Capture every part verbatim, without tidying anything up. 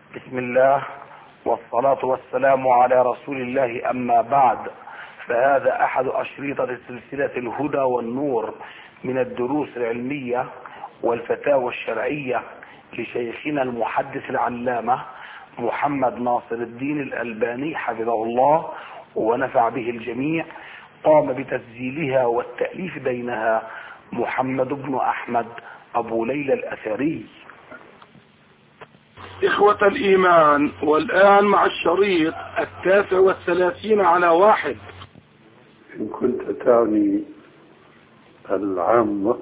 بسم الله والصلاة والسلام على رسول الله، أما بعد، فهذا أحد أشرطة سلسلة الهدى والنور من الدروس العلمية والفتاوى الشرعية لشيخنا المحدث العلامة محمد ناصر الدين الألباني حفظه الله ونفع به الجميع. قام بتسجيلها والتأليف بينها محمد بن أحمد أبو ليلى الأثري. إخوة الإيمان، والآن مع الشريط التاسع والثلاثين على واحد. إن كنت تعني العامة،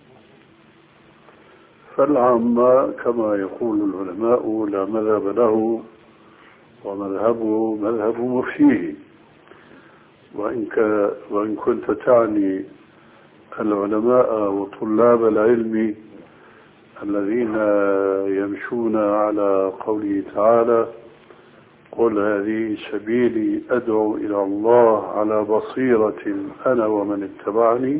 فالعامة كما يقول العلماء لا مذهب له، ومذهبه مذهب مفتيه. وإن, وإن كنت تعني العلماء وطلاب العلم الذين يمشون على قوله تعالى: قل هذه سبيلي أدعو إلى الله على بصيرة أنا ومن اتبعني،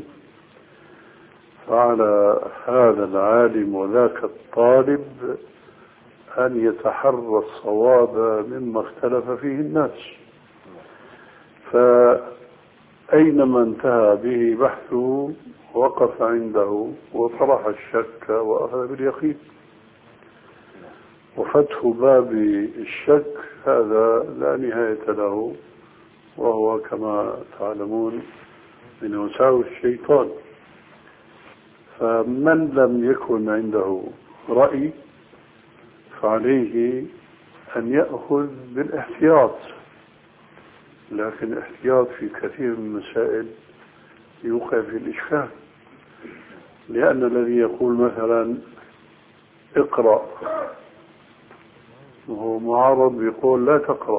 فعلى هذا العالم وذاك الطالب أن يتحرى الصواب مما اختلف فيه الناس. فأينما انتهى به بحثه وقف عنده وطرح الشك وأخذ باليقين. وفتح باب الشك هذا لا نهاية له، وهو كما تعلمون من وساوس الشيطان. فمن لم يكن عنده رأي فعليه أن يأخذ بالاحتياط، لكن الاحتياط في كثير من المسائل يوقع في الإشكال، لأن الذي يقول مثلا اقرأ وهو معارض يقول لا تقرأ،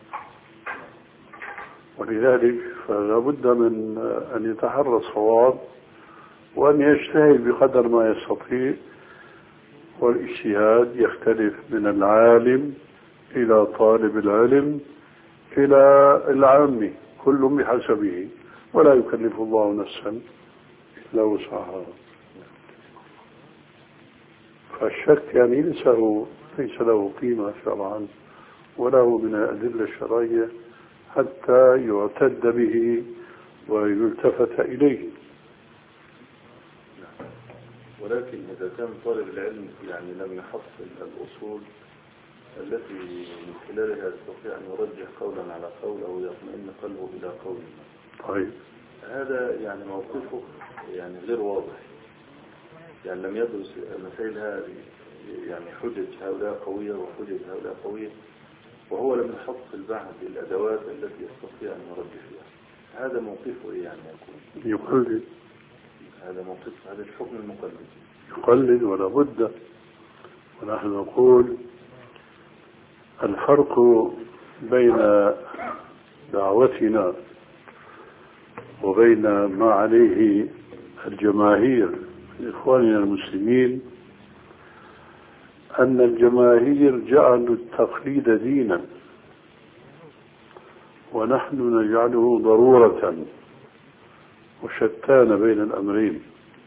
ولذلك فلا بد من أن يتحرى الصواب وأن يجتهد بقدر ما يستطيع. والاجتهاد يختلف من العالم إلى طالب العلم إلى العامي، كل بحسبه، ولا يكلف الله نفسا إلا وسعها. فالشك يعني ليس له ليس له قيمة شرعا وله من الأدلة الشرعية حتى يعتد به ويلتفت إليه. ولكن إذا كان طالب العلم يعني لم يحصل الأصول التي من خلالها يستطيع أن يرجح قولا على قول أو يطمئن قلبه إلى قول، طيب هذا يعني موقفه يعني غير واضح، يعني لم يدرس المسائل هذه، يعني حجج هؤلاء قوية وحجج هؤلاء قوية، وهو لم يحصل بعد الأدوات التي يستطيع أن يرجح فيها. هذا موقفه إيه يعني يكون؟ يقلد. هذا موقف هذا الحكم المقلد، يقلد ولا بد. ونحن نقول الفرق بين دعوتنا وبين ما عليه الجماهير من إخواننا المسلمين أن الجماهير جعلوا التقليد دينا، ونحن نجعله ضرورة، وشتان بين الأمرين.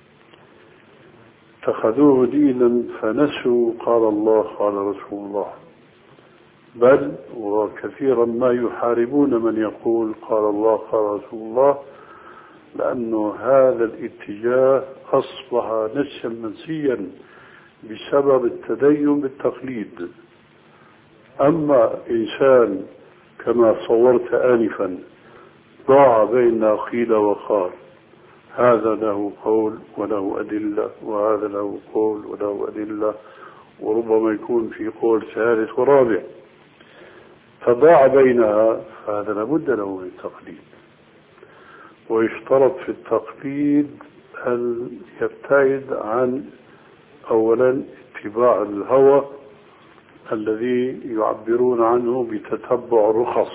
اتخذوه دينا فنسوا قال الله قال رسول الله، بل وكثيرا ما يحاربون من يقول قال الله قال رسول الله، لأن هذا الاتجاه أصبح نسيا منسيا بسبب التدين بالتقليد. أما إنسان كما صورت آنفا ضاع بين قيل وقال، هذا له قول وله أدلة، وهذا له قول وله أدلة، وربما يكون في قول ثالث ورابع، فضاع بينها، فهذا لابد له من التقليد. ويشترط في التقليد أن يبتعد عن أولا اتباع الهوى الذي يعبرون عنه بتتبع الرخص،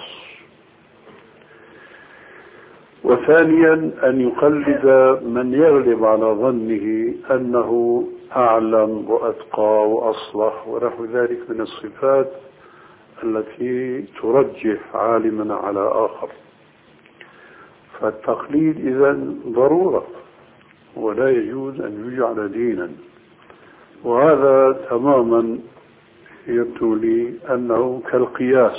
وثانيا أن يقلد من يغلب على ظنه أنه أعلم وأتقى وأصلح ونحو ذلك من الصفات التي ترجح عالما على آخر. فالتقليد إذن ضرورة ولا يجوز أن يجعل دينا، وهذا تماما يبدو لي أنه كالقياس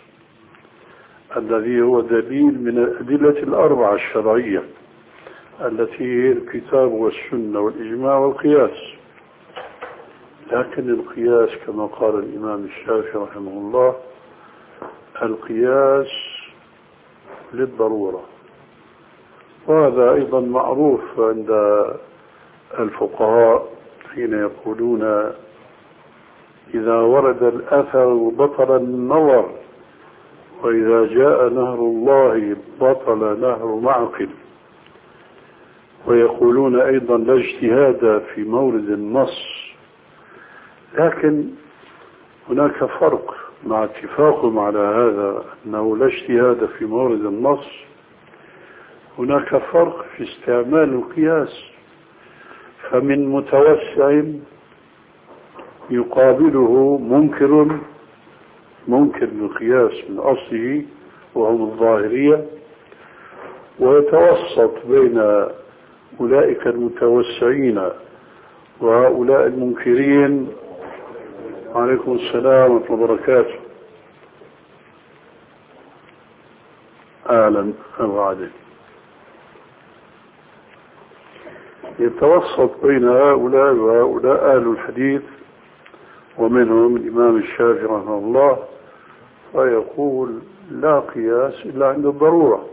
الذي هو دليل من الأدلة الأربعة الشرعية التي هي الكتاب والسنة والإجماع والقياس. لكن القياس كما قال الإمام الشافعي رحمه الله القياس للضرورة، وهذا أيضا معروف عند الفقهاء حين يقولون إذا ورد الأثر بطل النظر، وإذا جاء نهر الله بطل نهر معقل. ويقولون أيضا لا اجتهاد في مورد النص، لكن هناك فرق مع اتفاقهم على هذا أنه لا اجتهاد في مورد النص. هناك فرق في استعمال القياس، فمن متوسع يقابله منكر منكر للقياس من أصله وهم الظاهرية، ويتوسط بين أولئك المتوسعين وهؤلاء المنكرين. عليكم السلام ورحمة الله وبركاته. أهلا وسهلا. يتوسط بين هؤلاء وهؤلاء أهل الحديث، ومنهم الإمام الشافعي رحمه الله، ويقول لا قياس إلا عند الضرورة،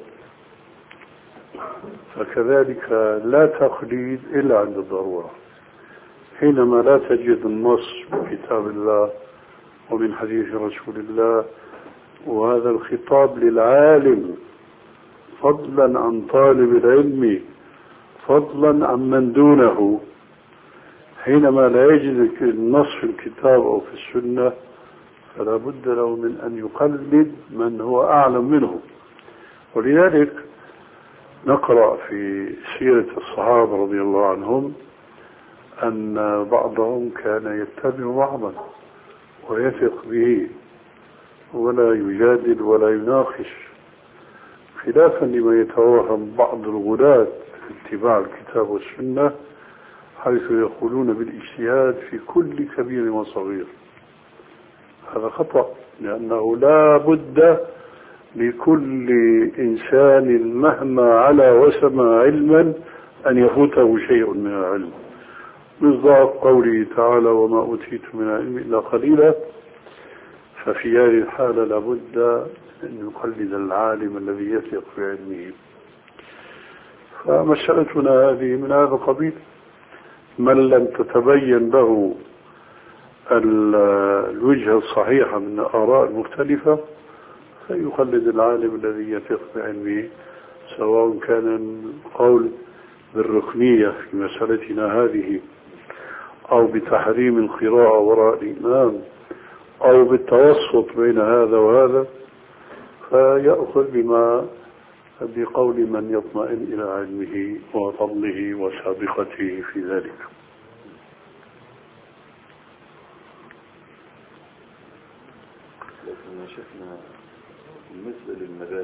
فكذلك لا تقليد إلا عند الضرورة. حينما لا تجد النص من كتاب الله ومن حديث رسول الله، وهذا الخطاب للعالم فضلا عن طالب العلم فضلا عن من دونه، حينما لا يجد النص في الكتاب أو في السنة فلا بد له من أن يقلد من هو أعلم منه. ولذلك نقرأ في سيرة الصحابة رضي الله عنهم أن بعضهم كان يتبع بعضا ويثق به ولا يجادل ولا يناقش، خلافا لما يتوهم بعض الغلاة في اتباع الكتاب والسنة، حيث يقولون بالاجتهاد في كل كبير وصغير. هذا خطأ، لأنه لا بد لكل إنسان مهما علا وسمى علما أن يفوته شيء من العلم، مصداق قوله تعالى وما أوتيت من العلم إلا قليلا. ففي هذه الحالة لابد أن يقلد العالم الذي يثق في علمه. فمسألتنا هذه من هذا القبيل، من لم تتبين له الوجهة الصحيحة من الآراء المختلفة فيقلد العالم الذي يثق بعلمه، سواء كان القول بالركنية في مسألتنا هذه، أو بتحريم القراءة وراء الإمام، أو بالتوسط بين هذا وهذا، فيأخذ بما بقول من يطمئن إلى علمه وفضله وسابقته في ذلك. لكن شفنا بالنسبة للمذاهب،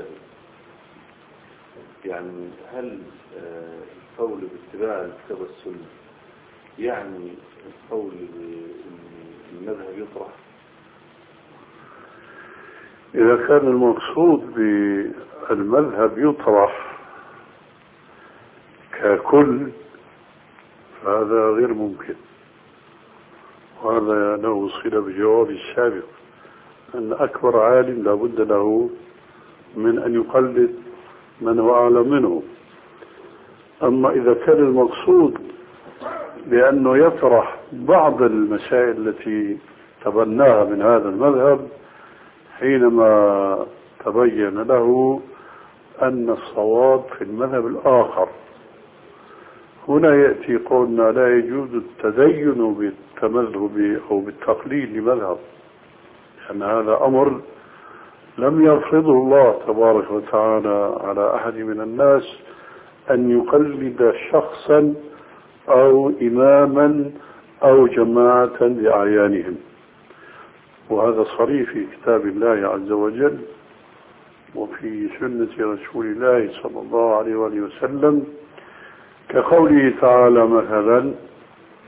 يعني هل القول باتباع الكتاب والسنة يعني القول بأن المذهب يطرح؟ إذا كان المقصود بالمذهب يطرح ككل فهذا غير ممكن، وهذا له صلة بجواب السابق أن أكبر عالم لابد له من أن يقلد من هو أعلم منه. أما إذا كان المقصود بأنه يطرح بعض المسائل التي تبناها من هذا المذهب حينما تبين له أن الصواب في المذهب الآخر، هنا يأتي قولنا لا يجوز التدين بالتمذهب أو بالتقليد لمذهب، لأن هذا أمر لم يرفضه الله تبارك وتعالى على أحد من الناس أن يقلد شخصا أو إماما أو جماعة لأعيانهم، وهذا صريح في كتاب الله عز وجل وفي سنة رسول الله صلى الله عليه وآله وسلم، كقوله تعالى مثلا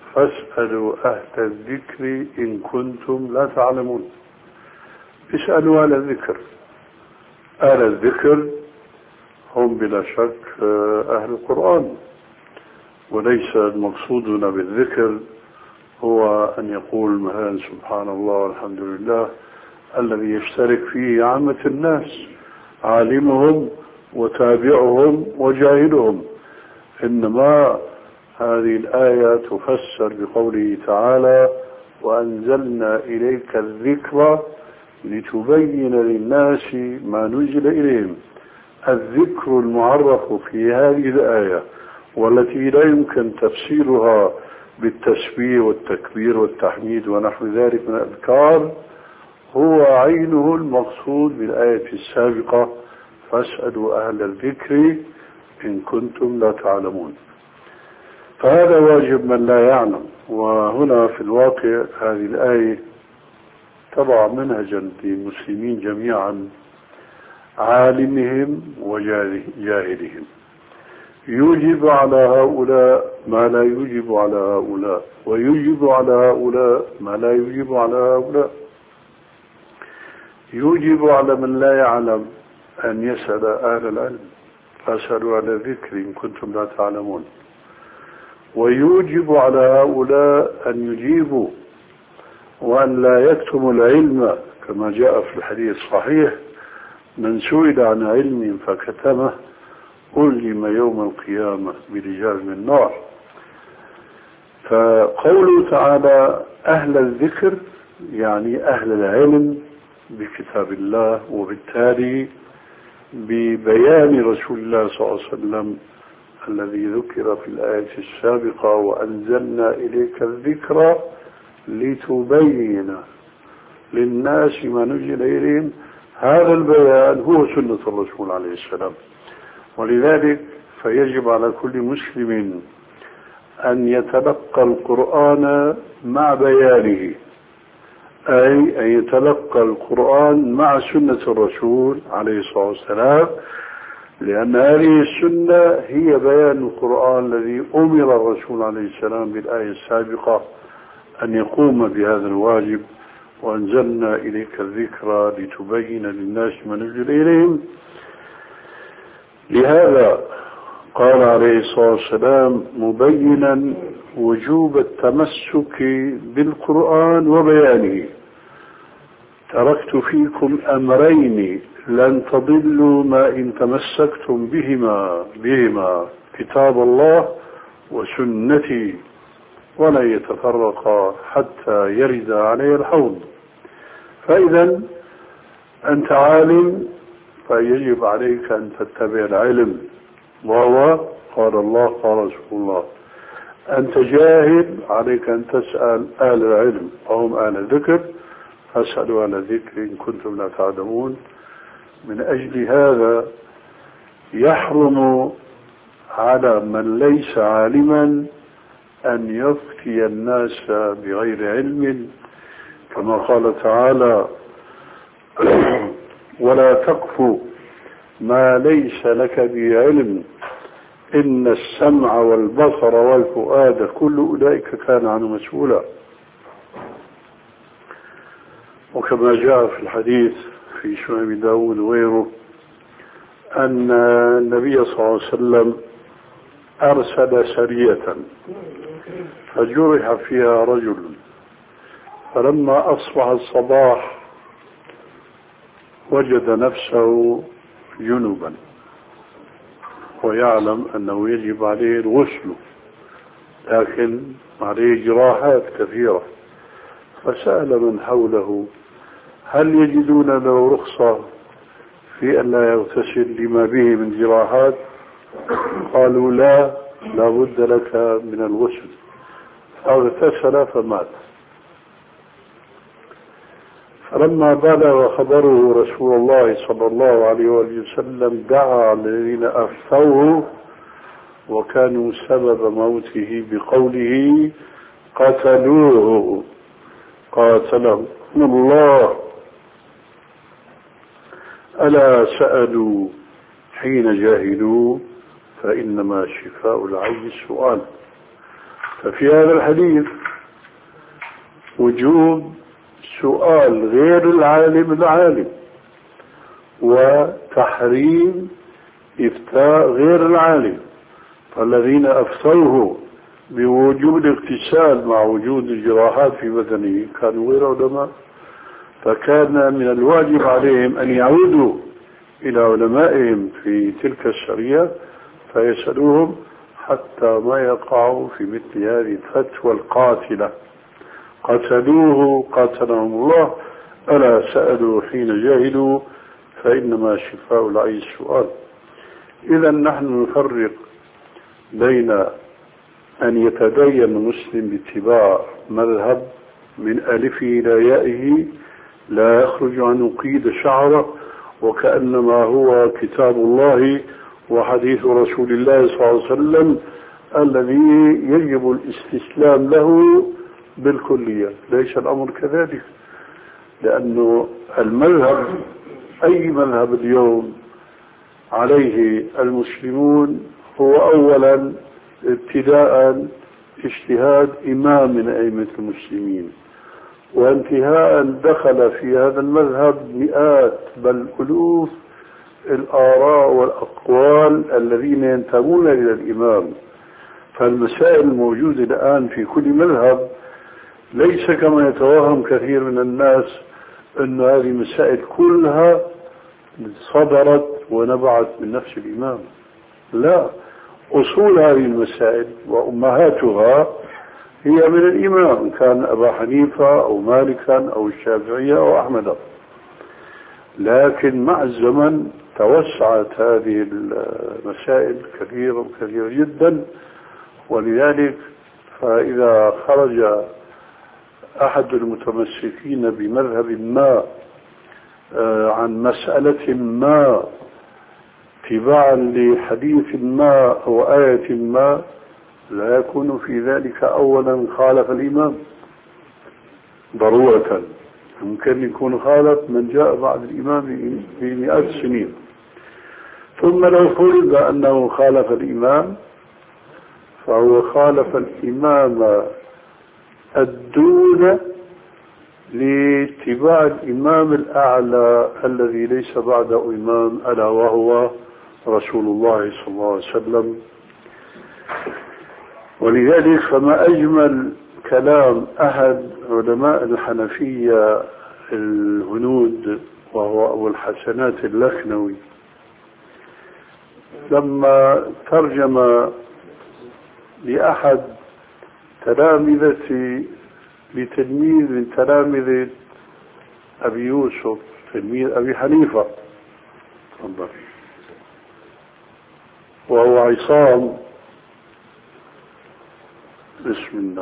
فاسألوا أهل الذكر إن كنتم لا تعلمون. اسألوا أهل الذكر. أهل الذكر هم بلا شك أهل القرآن، وليس المقصودنا بالذكر هو أن يقول مثلا سبحان الله والحمد لله الذي يشترك فيه عامة الناس، عالمهم وتابعهم وجاهلهم. إنما هذه الآية تفسر بقوله تعالى وأنزلنا إليك الذكر لتبين للناس ما نزل إليهم. الذكر المعرف في هذه الآية والتي لا يمكن تفسيرها بالتسبيح والتكبير والتحميد ونحو ذلك من الأذكار هو عينه المقصود بالآية السابقة فاسألوا أهل الذكر إن كنتم لا تعلمون. فهذا واجب من لا يعلم. وهنا في الواقع هذه الآية تضع منهجا للمسلمين جميعا، عالمهم وجاهلهم، يوجب على هؤلاء ما لا يوجب على هؤلاء، ويوجب على هؤلاء ما لا يوجب على هؤلاء. يوجب على من لا يعلم أن يسأل أهل العلم، فاسألوا أهل الذكر إن كنتم لا تعلمون. ويوجب على هؤلاء أن يجيبوا وأن لا يكتموا العلم، كما جاء في الحديث الصحيح من سئل عن علم فكتمه ألجم يوم القيامة برجال من نار. فقوله تعالى أهل الذكر يعني أهل العلم بكتاب الله، وبالتالي ببيان رسول الله صلى الله عليه وسلم الذي ذكر في الآية السابقة وأنزلنا إليك الذكر لتبين للناس ما نزل إليهم. هذا البيان هو سنة الرسول عليه السلام. ولذلك فيجب على كل مسلم أن يتلقى القرآن مع بيانه، أي أن يتلقى القرآن مع سنة الرسول عليه الصلاة والسلام، لأن هذه السنة هي بيان القرآن الذي أمر الرسول عليه السلام بالآية السابقة أن يقوم بهذا الواجب وأنزلنا إليك الذكرى لتبين للناس ما نزل إليهم. لهذا قال عليه الصلاة والسلام مبينا وجوب التمسك بالقرآن وبيانه: تركت فيكم أمرين لن تضلوا ما إن تمسكتم بهما بهما كتاب الله وسنتي ولا يتفرقا حتى يرد علي الحوض. فإذا أنت عالم فيجب عليك أن تتبع العلم، وهو قال الله قال رسول الله. أنت جاهل عليك أن تسأل أهل العلم وهم أهل الذكر، فاسألوا أهل الذكر إن كنتم لا تعلمون. من أجل هذا يحرم على من ليس عالما أن يفتي الناس بغير علم، كما قال تعالى ولا تقف ما ليس لك به علم إن السمع والبصر والفؤاد كل أولئك كان عنه مسؤولا. وكما جاء في الحديث في سنن داود وغيره أن النبي صلى الله عليه وسلم أرسل سرية فجرح فيها رجل، فلما أصبح الصباح وجد نفسه جنبا ويعلم أنه يجب عليه الغسل، لكن عليه جراحات كثيرة، فسأل من حوله هل يجدون له رخصة في أن لا يغتسل لما به من جراحات؟ قالوا لا، لا بد لك من الغسل. فاغتسل فمات. فلما بلغ خبره رسول الله صلى الله عليه وسلم دعا الذين أفتوه وكانوا سبب موته بقوله قتلوه قاتلهم الله، ألا سألوا حين جاهلوا فإنما شفاء العي السؤال. ففي هذا الحديث وجوب سؤال غير العالم العالم، وتحريم إفتاء غير العالم. فالذين أفتوه بوجود اغتسال مع وجود الجراحات في بدنه كانوا غير علماء، فكان من الواجب عليهم أن يعودوا إلى علمائهم في تلك الشريعة فيسألوهم حتى ما يقعوا في مثل هذه الفتوى القاتلة. قتلوه قاتلهم الله، ألا سألوا حين جاهلوا فإنما شفاء العي السؤال. إذا نحن نفرق بين أن يتدين المسلم باتباع مذهب من ألفه إلى يائه لا يخرج عن قيد شعره، وكأنما هو كتاب الله وحديث رسول الله صلى الله عليه وسلم الذي يجب الاستسلام له بالكلية. ليس الأمر كذلك، لأنه المذهب أي مذهب اليوم عليه المسلمون هو أولا ابتداء اجتهاد إمام من أئمة المسلمين، وانتهاء دخل في هذا المذهب مئات بل ألوف الآراء والأقوال الذين ينتمون إلى الإمام. فالمسائل الموجودة الآن في كل مذهب ليس كما يتوهم كثير من الناس أن هذه المسائل كلها صدرت ونبعت من نفس الإمام. لا، أصول هذه المسائل وأمهاتها هي من الإمام، كان أبا حنيفة أو مالكا أو الشافعية أو أحمد. لكن مع الزمن توسعت هذه المسائل كثيرة وكثيرة جدا، ولذلك فإذا خرج أحد المتمسكين بمذهب ما عن مسألة ما اتباعا لحديث ما أو آية ما لا يكون في ذلك أولا خالف الإمام ضرورة، ممكن يكون خالف من جاء بعد الإمام بمئات السنين. ثم لو فرض أنه خالف الإمام فهو خالف الإمام الدون لاتباع الإمام الأعلى الذي ليس بعده إمام، ألا وهو رسول الله صلى الله عليه وسلم. ولذلك فما أجمل كلام أحد علماء الحنفية الهنود وهو أبو الحسنات اللخنوي لما ترجم لأحد تلامذة لتلميذ من تلامذة أبي يوسف تلميذ أبي حنيفة وهو عصام. بسم الله.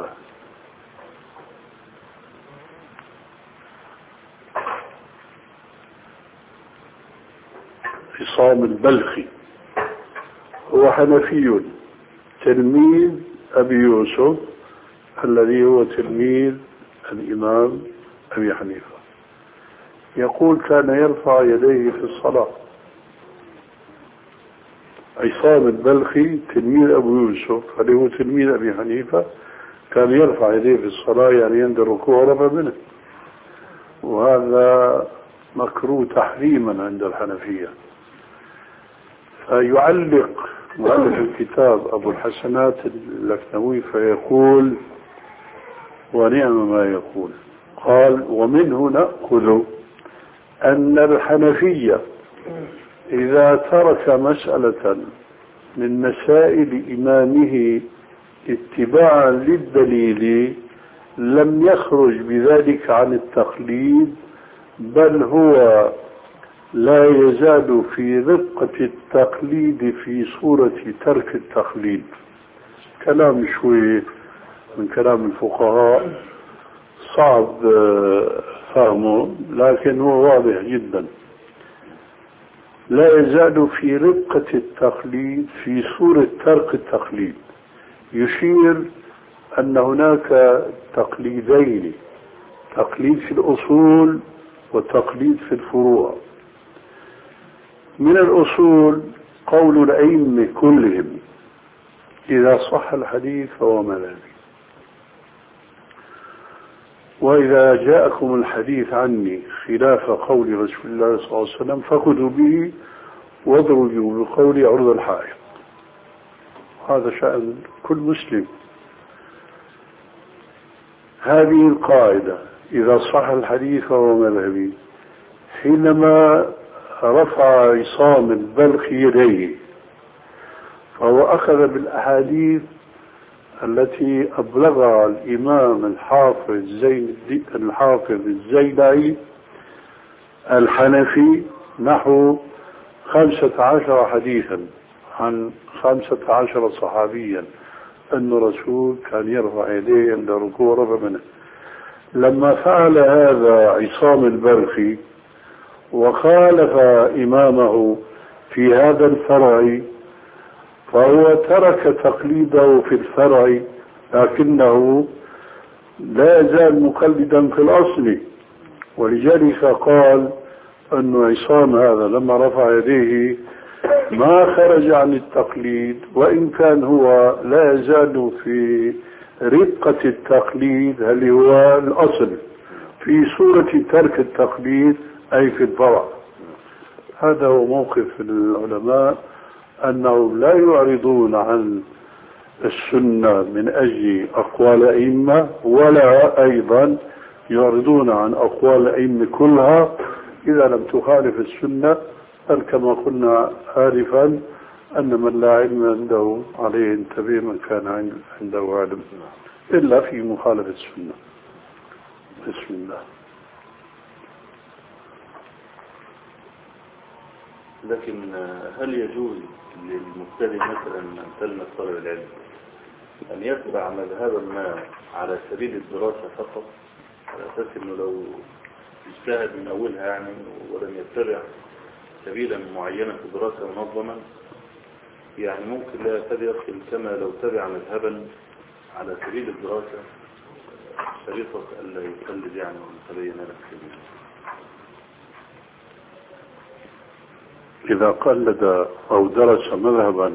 عصام البلخي هو حنفي تلميذ أبي يوسف الذي هو تلميذ الإمام أبي حنيفة. يقول كان يرفع يديه في الصلاة. عصام البلخي تلميذ أبو يوسف الذي هو تلميذ أبي حنيفة كان يرفع يديه في الصلاة، يعني عند الركوع رفع منه، وهذا مكروه تحريما عند الحنفية. فيعلق مؤلف الكتاب أبو الحسنات اللخنوي فيقول ونعم ما يقول، قال ومنه نأخذ أن الحنفية إذا ترك مسألة من مسائل إمامه اتباعا للدليل لم يخرج بذلك عن التقليد، بل هو لا يزال في رقة التقليد في صورة ترك التقليد. كلام شوي من كلام الفقهاء صعب فهمه، لكن هو واضح جدا. لا يزال في رقة التقليد في صورة ترك التقليد، يشير أن هناك تقليدين، تقليد في الأصول وتقليد في الفروع. من الأصول قول الأئمة كلهم إذا صح الحديث فهو مذهبي، وإذا جاءكم الحديث عني خلاف قول رسول الله صلى الله عليه وسلم فخذوا به واضربوا بقولي عرض الحائط. هذا شأن كل مسلم. هذه القاعدة إذا صح الحديث فهو مذهبي. حينما رفع عصام البلخي يديه فهو أخذ بالأحاديث التي أبلغها الإمام الحافظ زين الحافظ الزيلعي الحنفي نحو خمسة عشر حديثا عن خمسة عشر صحابيا أن الرسول كان يرفع يديه عند ركوع رفع منه. لما فعل هذا عصام البلخي وخالف إمامه في هذا الفرع فهو ترك تقليده في الفرع لكنه لا يزال مقلدا في الأصل. ولذلك قال أن عصام هذا لما رفع يديه ما خرج عن التقليد وإن كان هو لا يزال في رقة التقليد اللي هو الأصل في صورة ترك التقليد أي في الفرع. هذا هو موقف العلماء أنهم لا يعرضون عن السنة من أجل أقوال أئمة ولا أيضا يعرضون عن أقوال الأئمة كلها إذا لم تخالف السنة. بل كما قلنا آلفا أن من لا علم عنده عليه ينتبه من كان عنده علم إلا في مخالفة السنة. بسم الله. لكن هل يجوز للمبتدئ مثلا من تلمس طلب العلم أن يتبع مذهبا ما على سبيل الدراسة فقط على أساس أنه لو اجتهد من أولها يعني ولم يتبع سبيلا معينا في الدراسة منظما يعني ممكن لا يكاد يصل كما لو تبع مذهبا على سبيل الدراسة شريطة ألا يقلد يعني ويتبين له السبيل؟ إذا قلد أو درس مذهبا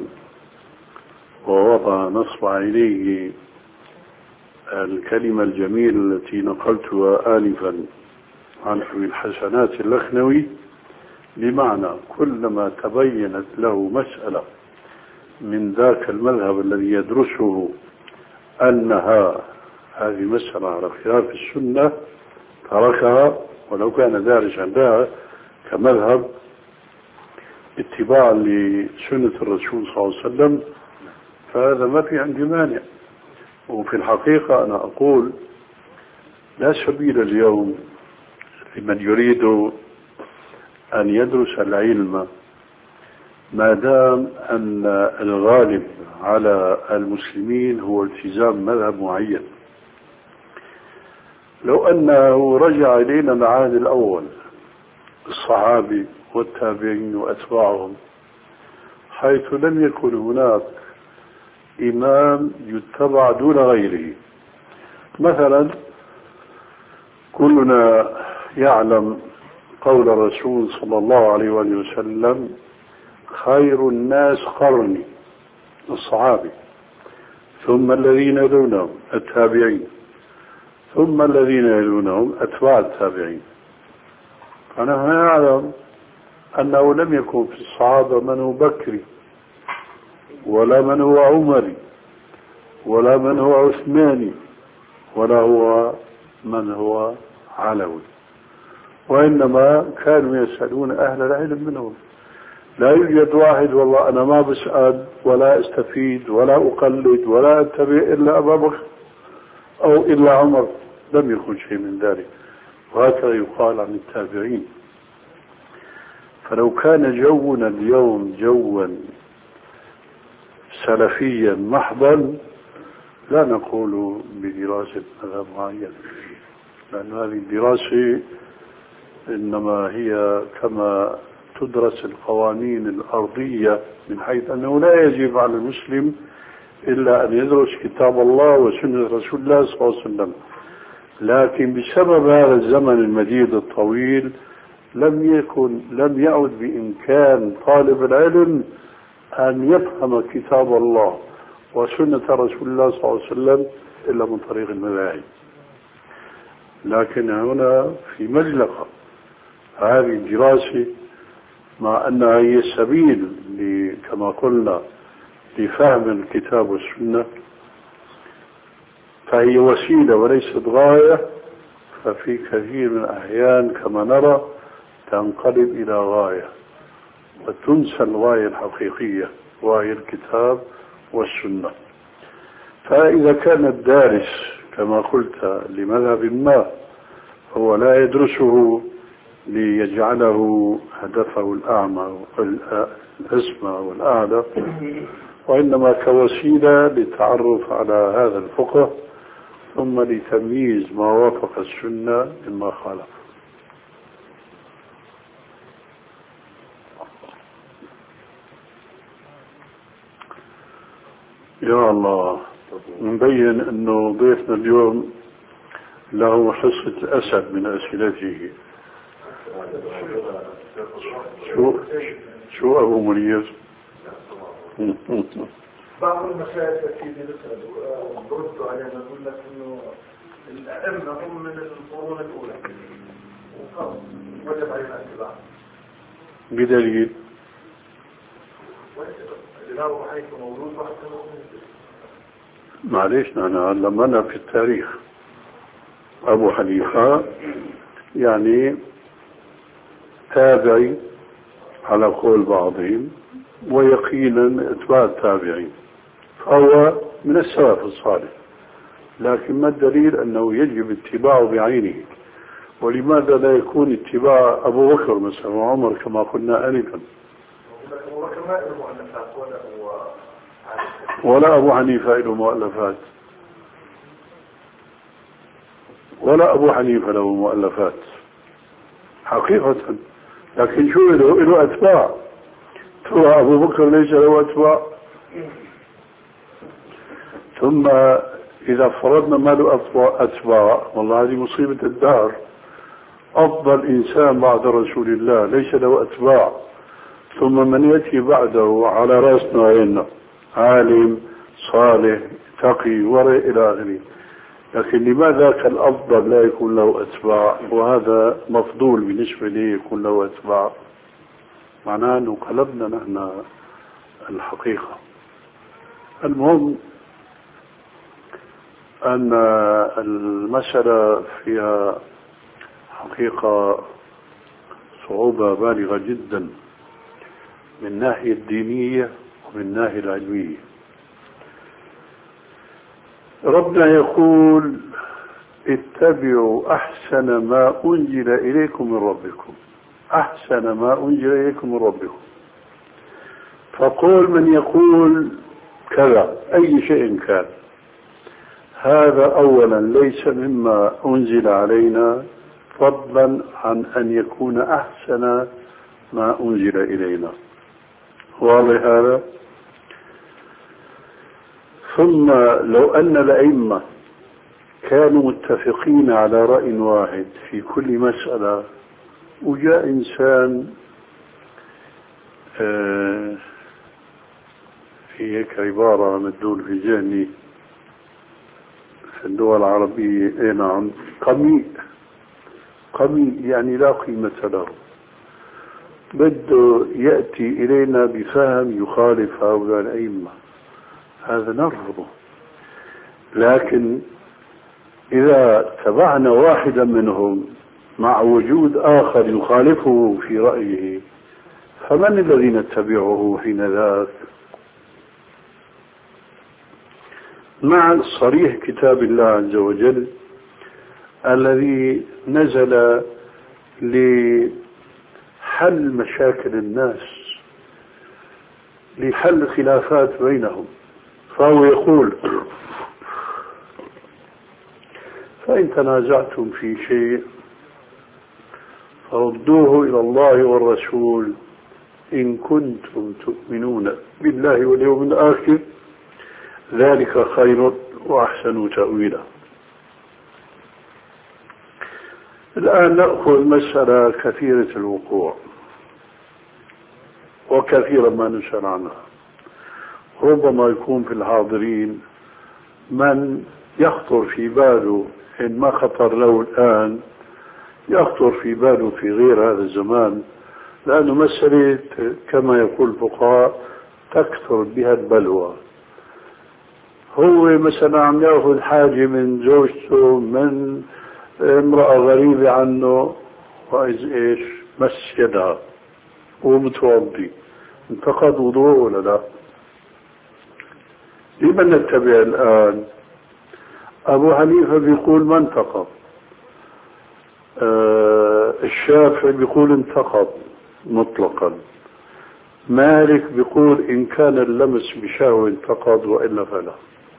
ووضع نصب عينيه الكلمة الجميلة التي نقلتها آنفا عن أبي الحسنات اللخنوي بمعنى كلما تبينت له مسألة من ذاك المذهب الذي يدرسه أنها هذه مسألة على خلاف السنة تركها ولو كان دارسا لها كمذهب اتباعا لسنة الرسول صلى الله عليه وسلم فهذا ما في عندي مانع. وفي الحقيقة أنا أقول لا سبيل اليوم لمن يريد أن يدرس العلم ما دام أن الغالب على المسلمين هو التزام مذهب معين. لو أنه رجع إلينا العهد الأول الصحابي والتابعين وأتباعهم حيث لم يكن هناك إمام يتبع دون غيره. مثلا كلنا يعلم قول الرسول صلى الله عليه وآله وسلم خير الناس قرني الصحابي ثم الذين يلونهم التابعين ثم الذين يلونهم أتباع التابعين. أنا أعلم أنه لم يكن في الصحابة من هو بكري ولا من هو عمري ولا من هو عثماني ولا هو من هو علوي وإنما كانوا يسألون أهل العلم منهم. لا يوجد واحد والله أنا ما بسأل ولا استفيد ولا أقلد ولا أتبع إلا أبا بكر أو إلا عمر. لم يكن شيء من ذلك. وهكذا يقال عن التابعين. فلو كان جونا اليوم جوا سلفيا محضا لا نقول بدراسة مذهب معين لأن هذه الدراسة إنما هي كما تدرس القوانين الأرضية من حيث أنه لا يجب على المسلم إلا أن يدرس كتاب الله وسنة رسول الله صلى الله عليه وسلم. لكن بسبب هذا الزمن المديد الطويل لم يكن لم يعد بإمكان طالب العلم أن يفهم كتاب الله وسنة رسول الله صلى الله عليه وسلم إلا من طريق المذاهب. لكن هنا في مزلقة. هذه الدراسة مع أنها هي السبيل كما قلنا لفهم الكتاب والسنة، فهي وسيلة وليست غاية، ففي كثير من الأحيان كما نرى تنقلب إلى غاية وتنسى الغاية الحقيقية وهي الكتاب والسنة. فإذا كان الدارس كما قلت لمذهب ما هو لا يدرسه ليجعله هدفه الأعمى الأسمى والأعلى، وإنما كوسيلة للتعرف على هذا الفقه ثم لتمييز ما وافق السنة مما خالف. يا الله، نبين أنه ضيفنا اليوم له حصة الأسد من أسئلته. شو شو أبو منير؟ بعض المشايخ التي بردوا علينا نقول لك إنه الأئمة هم من القرون الأولى وجب علينا اتباعهم. بدليل؟ الإمام أبو حنيفة موجود واحد معليش أنا علمنا في التاريخ أبو حنيفة يعني تابعي على قول بعضهم، ويقينا اتباع التابعين، فهو من السلف الصالح. لكن ما الدليل أنه يجب اتباعه بعينه؟ ولماذا لا يكون اتباع أبو بكر مثلا وعمر كما قلنا آنفا؟ ولا أبو حنيفة له مؤلفات، ولا أبو حنيفة له مؤلفات حقيقة، لكن شو له؟ له أتباع. ترى أبو بكر ليس له أتباع؟ ثم إذا فرضنا ما له أتباع، والله هذه مصيبة الدار. أفضل إنسان بعد رسول الله ليس له أتباع، ثم من يأتي بعده على رأسنا عيننا عالم صالح تقي ورع إلى آخره. لكن لماذا كالأفضل لا يكون له أتباع وهذا مفضول بالنسبة لي يكون له أتباع؟ معناه أنه قلبنا نحن الحقيقة. المهم أن المسألة فيها حقيقة صعوبة بالغة جدا من الناحية الدينية ومن الناحية العلمية. ربنا يقول اتبعوا أحسن ما أنزل إليكم من ربكم، أحسن ما أنزل إليكم من ربكم. فقول من يقول كذا أي شيء كان، هذا أولا ليس مما أنزل علينا، فضلا عن أن يكون أحسن ما أنزل إلينا. واضح هذا؟ ثم لو أن الأئمة كانوا متفقين على رأي واحد في كل مسألة، وجاء إنسان آه في هيك عبارة مدلول في ذهني في الدول العربية، اي نعم، قميء قميء يعني لا قيمة له، بده يأتي إلينا بفهم يخالف هؤلاء الأئمة، هذا نرفضه. لكن إذا تبعنا واحدا منهم مع وجود آخر يخالفه في رأيه، فمن الذي نتبعه حين ذاك؟ مع صريح كتاب الله عز وجل الذي نزل لحل مشاكل الناس، لحل خلافات بينهم، فهو يقول فإن تنازعتم في شيء فردوه إلى الله والرسول إن كنتم تؤمنون بالله واليوم الآخر ذلك خير وأحسن تأويلا. الآن نأخذ مسألة كثيرة الوقوع وكثيرا ما نسأل عنها. ربما يكون في الحاضرين من يخطر في باله إن ما خطر له الآن يخطر في باله في غير هذا الزمان، لأنه مسألة كما يقول الفقهاء تكثر بها البلوى. هو مثلا عم ياخذ حاجة من زوجته من امرأة غريبة عنه، وإذ إيش مس يدها ومتوضي، انتقد وضوء ولا لا؟ لمن نتبع الآن؟ أبو حنيفة بيقول ما انتقض، آه الشافعي بيقول انتقض مطلقا، مالك بيقول إن كان اللمس بشهوة انتقض وإلا فلا.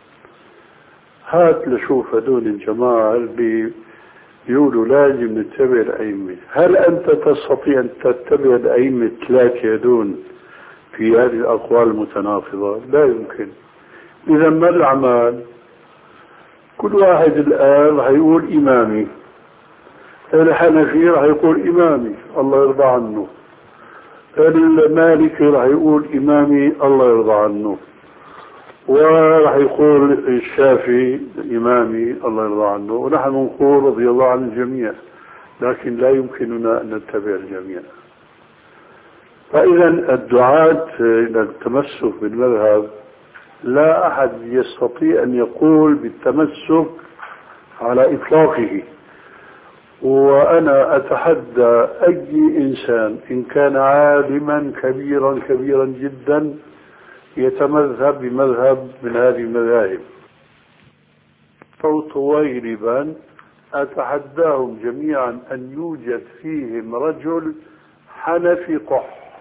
هات لشوف هدول الجماعة اللي بيقولوا لازم نتبع الأئمة، هل أنت تستطيع أن تتبع الأئمة الثلاثة هدول في هذه الأقوال المتناقضة؟ لا يمكن. إذا ما الأعمال؟ كل واحد الآن رح يقول إمامي، الحنفي رح يقول إمامي الله يرضى عنه، المالكي رح يقول إمامي الله يرضى عنه، ورح يقول الشافعي إمامي الله يرضى عنه، ونحن نقول رضي الله عن الجميع، لكن لا يمكننا أن نتبع الجميع. فإذا الدعاة إلى التمسك بالمذهب لا أحد يستطيع أن يقول بالتمسك على إطلاقه. وأنا أتحدى أي إنسان إن كان عالما كبيرا كبيرا جدا يتمذهب بمذهب من هذه المذاهب أو طويلبا، أتحداهم جميعا أن يوجد فيهم رجل حنفي قح،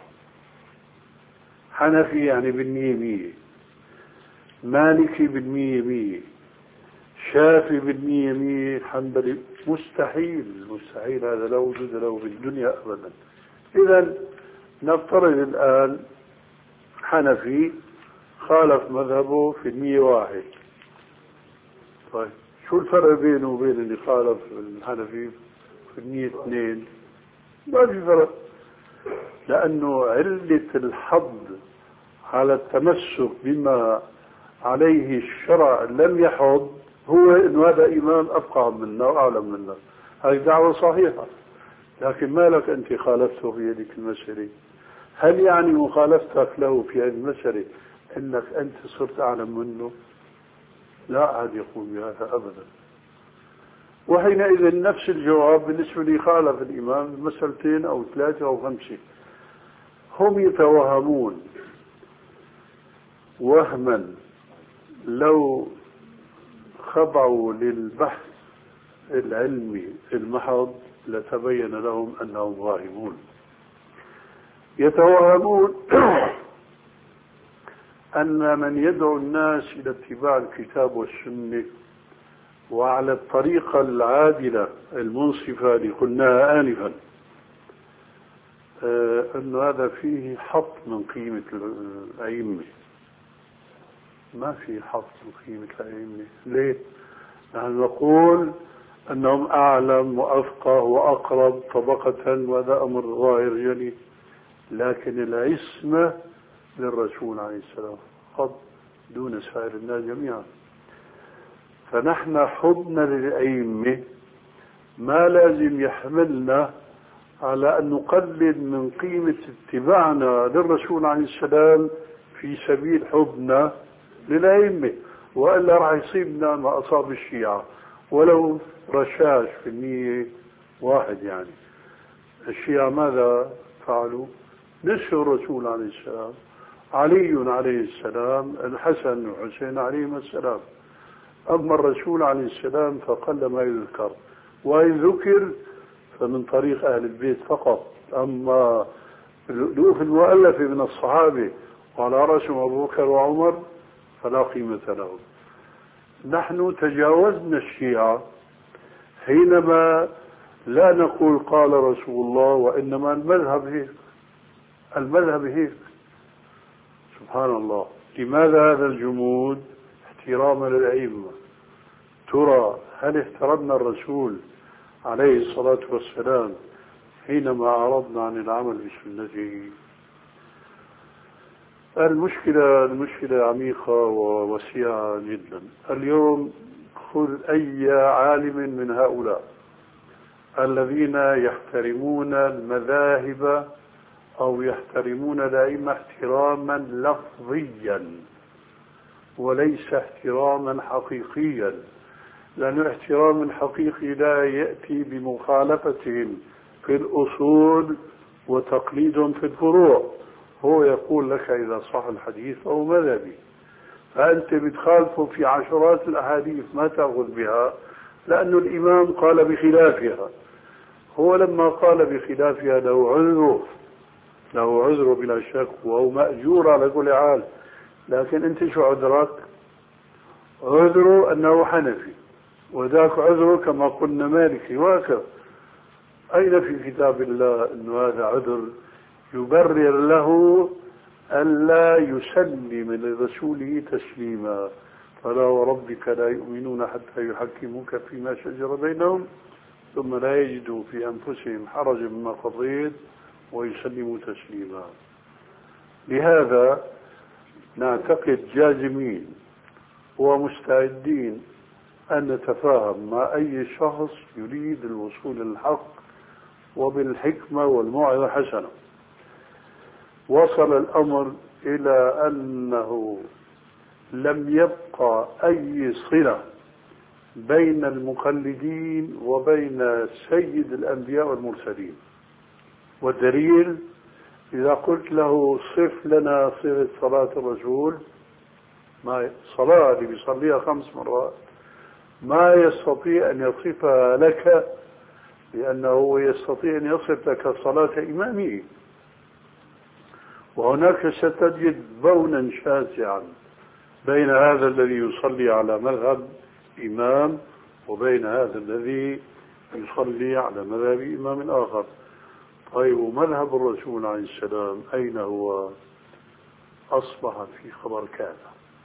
حنفي يعني بالمية مية، مالكي بالمية مية، شافي بالمية مية، حنبلي مستحيل، مستحيل، هذا لا وجود له في الدنيا أبدا. إذا نفترض الآن حنفي خالف مذهبه في المية واحد، طيب شو الفرق بينه وبين اللي خالف الحنفي في المية اثنين؟ ما في فرق، لأنه علة الحظ على التمسك بما عليه الشرع لم يحض هو إنه هذا إمام أفقه منا وأعلم منا. هذه دعوة صحيحة، لكن ما لك أنت خالفته في هذه المسألة؟ هل يعني مخالفتك له في هذه المسألة أنك أنت صرت أعلم منه؟ لا أحد يقول بهذا أبدا. وحينئذ نفس الجواب بالنسبة لي خالف الإمام مسألتين أو ثلاثة أو خمسة. هم يتوهمون وهما لو خضعوا للبحث العلمي المحض لتبين لهم أنهم واهمون. يتوهمون أن من يدعو الناس إلى اتباع الكتاب والسنة وعلى الطريقة العادلة المنصفة اللي قلناها آنفا آه أن هذا فيه حط من قيمة الأئمة. ما في حط من قيمة الأئمة. ليه؟ نحن نقول أنهم أعلم وأفقه وأقرب طبقة، وهذا أمر ظاهر جلي، لكن العصمة للرسول عليه السلام قد دون سائر الناس جميعا. فنحن حبنا للأئمة ما لازم يحملنا على أن نقلل من قيمة اتباعنا للرسول عليه السلام في سبيل حبنا للأئمة، وإلا راح يصيبنا ما أصاب الشيعة ولو رشاش في المية واحد. يعني الشيعة ماذا فعلوا؟ نسوا الرسول عليه السلام، علي عليه السلام، الحسن والحسين عليهما السلام. أما الرسول عليه السلام فقل ما يذكر، وإن ذكر فمن طريق أهل البيت فقط. أما الألوف المؤلفة من الصحابة وعلى رأسهم أبو بكر وعمر فلا قيمة لهم. نحن تجاوزنا الشيعة حينما لا نقول قال رسول الله، وإنما المذهب هيك، المذهب هيك. سبحان الله. لماذا هذا الجمود؟ احتراما للأئمة. ترى هل احترمنا الرسول عليه الصلاة والسلام حينما أعرضنا عن العمل بسنته؟ المشكلة المشكلة عميقة ووسيعة جدا. اليوم خذ أي عالم من هؤلاء الذين يحترمون المذاهب أو يحترمون الأئمة احتراما لفظيا وليس احتراما حقيقيا، لأن الاحترام الحقيقي لا يأتي بمخالفتهم في الأصول وتقليدهم في الفروع. هو يقول لك إذا صح الحديث أو مذهبي، فأنت بتخالفه في عشرات الأحاديث ما تأخذ بها لأن الإمام قال بخلافها. هو لما قال بخلافها له عذره، له عذره بلا شك وهو مأجور على كل حال، لكن أنت شو عذرك؟ عذره أنه حنفي، وذاك عذره كما قلنا مالكي، وهكذا. أين في كتاب الله أن هذا عذر يبرر له ألا يسلم لرسوله تسليما؟ فلا وربك لا يؤمنون حتى يحكموك فيما شجر بينهم ثم لا يجدوا في أنفسهم حرجا مما قضيت ويسلموا تسليما. لهذا نعتقد جازمين ومستعدين أن نتفاهم مع أي شخص يريد الوصول للحق وبالحكمة والموعظة الحسنة. وصل الأمر إلى أنه لم يبقى أي صلة بين المقلدين وبين سيد الأنبياء والمرسلين، والدليل إذا قلت له صف لنا صفة صلاة الرسول، ما صلاة اللي بيصليها خمس مرات ما يستطيع أن يصفها لك، لأنه يستطيع أن يصف لك صلاة إمامه. وهناك ستجد بونا شاسعا بين هذا الذي يصلي على مذهب إمام وبين هذا الذي يصلي على مذهب إمام آخر. طيب مذهب الرسول عليه السلام أين هو؟ أصبح في خبر كذا.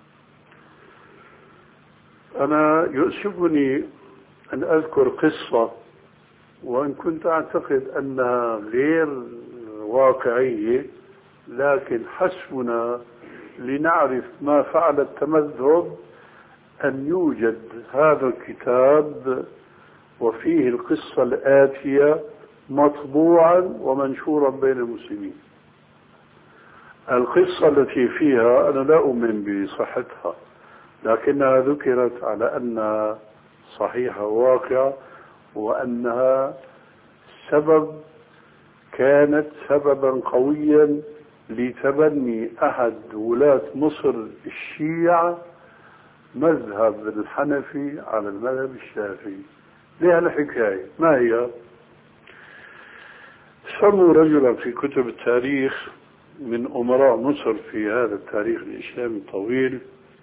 أنا يؤسفني أن أذكر قصة وإن كنت أعتقد أنها غير واقعية، لكن حسبنا لنعرف ما فعل التمذهب أن يوجد هذا الكتاب وفيه القصة الآتية مطبوعا ومنشورا بين المسلمين. القصة التي فيها أنا لا أؤمن بصحتها، لكنها ذكرت على أنها صحيحة وواقعة، وأنها سبب كانت سببا قويا لتبني أحد ولاة مصر الشيعة مذهب الحنفي على المذهب الشافعي. لها الحكاية ما هي؟ سموا رجلا في كتب التاريخ من أمراء مصر في هذا التاريخ الإسلامي الطويل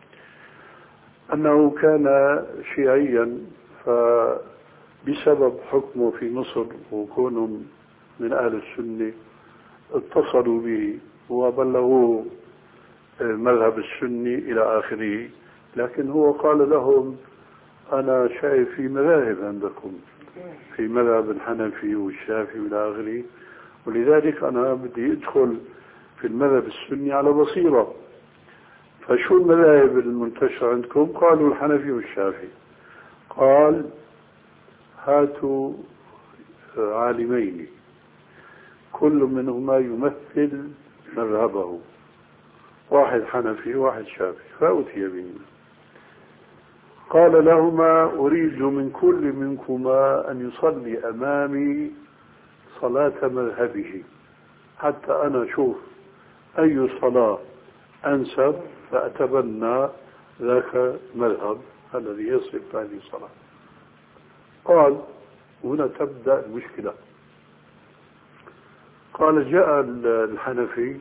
أنه كان شيعيا، فبسبب حكمه في مصر وكونهم من أهل السنة اتصلوا به وبلغوه المذهب السني إلى آخره. لكن هو قال لهم أنا شايف في مذاهب عندكم، في مذهب الحنفي والشافعي إلى آخره، ولذلك أنا بدي أدخل في المذهب السني على بصيرة. فشو المذاهب المنتشرة عندكم؟ قالوا الحنفي والشافعي. قال هاتوا عالمين كل منهما يمثل مذهبه، واحد حنفي واحد شافعي، فأتي بهما. قال لهما أريد من كل منكما أن يصلي أمامي صلاة مذهبه حتى أنا أشوف أي صلاة أنسب فأتبنى ذاك مذهب الذي يصف هذه الصلاة. قال هنا تبدأ المشكلة. قال جاء الحنفي،